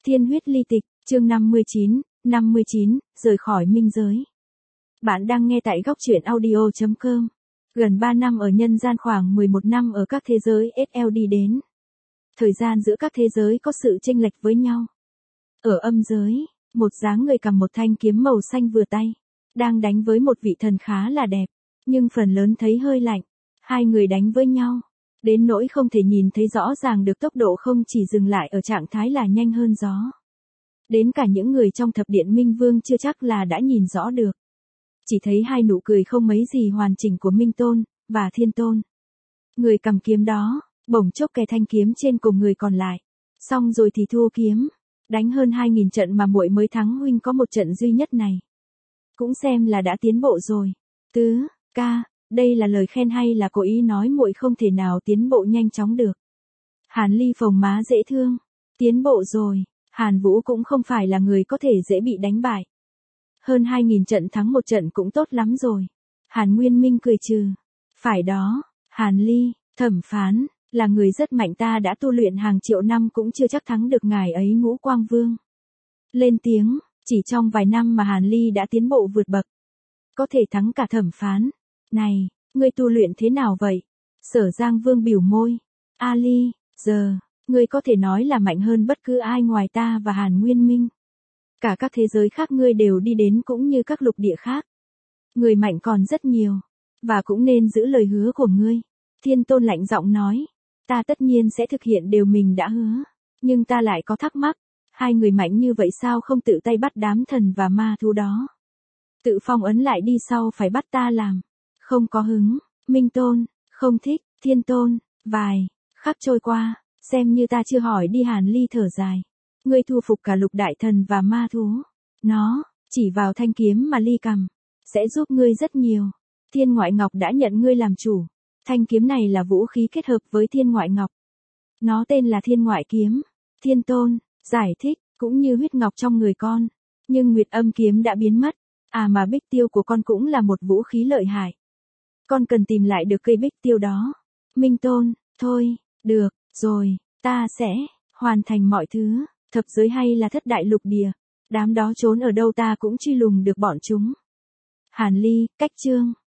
Thiên huyết ly tịch, chương 59, rời khỏi minh giới. Bạn đang nghe tại góc truyện audio.com. Gần 3 năm ở nhân gian, khoảng 11 năm ở các thế giới SL đi đến. Thời gian giữa các thế giới có sự chênh lệch với nhau. Ở âm giới, một dáng người cầm một thanh kiếm màu xanh vừa tay, đang đánh với một vị thần khá là đẹp, nhưng phần lớn thấy hơi lạnh. Hai người đánh với nhau, đến nỗi không thể nhìn thấy rõ ràng được, tốc độ không chỉ dừng lại ở trạng thái là nhanh hơn gió. Đến cả những người trong thập điện Minh Vương chưa chắc là đã nhìn rõ được. Chỉ thấy hai nụ cười không mấy gì hoàn chỉnh của Minh Tôn và Thiên Tôn. Người cầm kiếm đó bỗng chốc kè thanh kiếm trên cùng người còn lại, xong rồi thì thua kiếm. Đánh hơn 2000 trận mà muội mới thắng huynh có một trận duy nhất này, cũng xem là đã tiến bộ rồi. Tứ ca, đây là lời khen hay là cố ý nói muội không thể nào tiến bộ nhanh chóng được? Hàn Ly phồng má dễ thương. Tiến bộ rồi, Hàn Vũ cũng không phải là người có thể dễ bị đánh bại. Hơn 2000 trận thắng một trận cũng tốt lắm rồi. Hàn Nguyên Minh cười trừ. Phải đó, Hàn Ly, thẩm phán, là người rất mạnh, ta đã tu luyện hàng triệu năm cũng chưa chắc thắng được ngài ấy. Ngũ Quang Vương lên tiếng, chỉ trong vài năm mà Hàn Ly đã tiến bộ vượt bậc, có thể thắng cả thẩm phán. Này, ngươi tu luyện thế nào vậy? Sở Giang Vương bỉu môi. A Ly, giờ, ngươi có thể nói là mạnh hơn bất cứ ai ngoài ta và Hàn Nguyên Minh. Cả các thế giới khác ngươi đều đi đến cũng như các lục địa khác. Người mạnh còn rất nhiều, và cũng nên giữ lời hứa của ngươi. Thiên Tôn lạnh giọng nói, ta tất nhiên sẽ thực hiện điều mình đã hứa, nhưng ta lại có thắc mắc, hai người mạnh như vậy sao không tự tay bắt đám thần và ma thú đó? Tự phong ấn lại đi, sau phải bắt ta làm. Không có hứng. Minh Tôn, không thích. Thiên Tôn, vài khắc trôi qua, xem như ta chưa hỏi đi. Hàn Ly thở dài. Ngươi thu phục cả lục đại thần và ma thú. Nó, chỉ vào thanh kiếm mà Ly cầm, sẽ giúp ngươi rất nhiều. Thiên Ngoại Ngọc đã nhận ngươi làm chủ. Thanh kiếm này là vũ khí kết hợp với Thiên Ngoại Ngọc. Nó tên là Thiên Ngoại Kiếm. Thiên Tôn giải thích, cũng như huyết ngọc trong người con. Nhưng Nguyệt Âm kiếm đã biến mất. À mà bích tiêu của con cũng là một vũ khí lợi hại. Con cần tìm lại được cây bích tiêu đó. Minh Tôn, thôi, được, rồi, ta sẽ hoàn thành mọi thứ. Thập giới hay là thất đại lục địa, đám đó trốn ở đâu ta cũng truy lùng được bọn chúng. Hàn Ly, cách chương.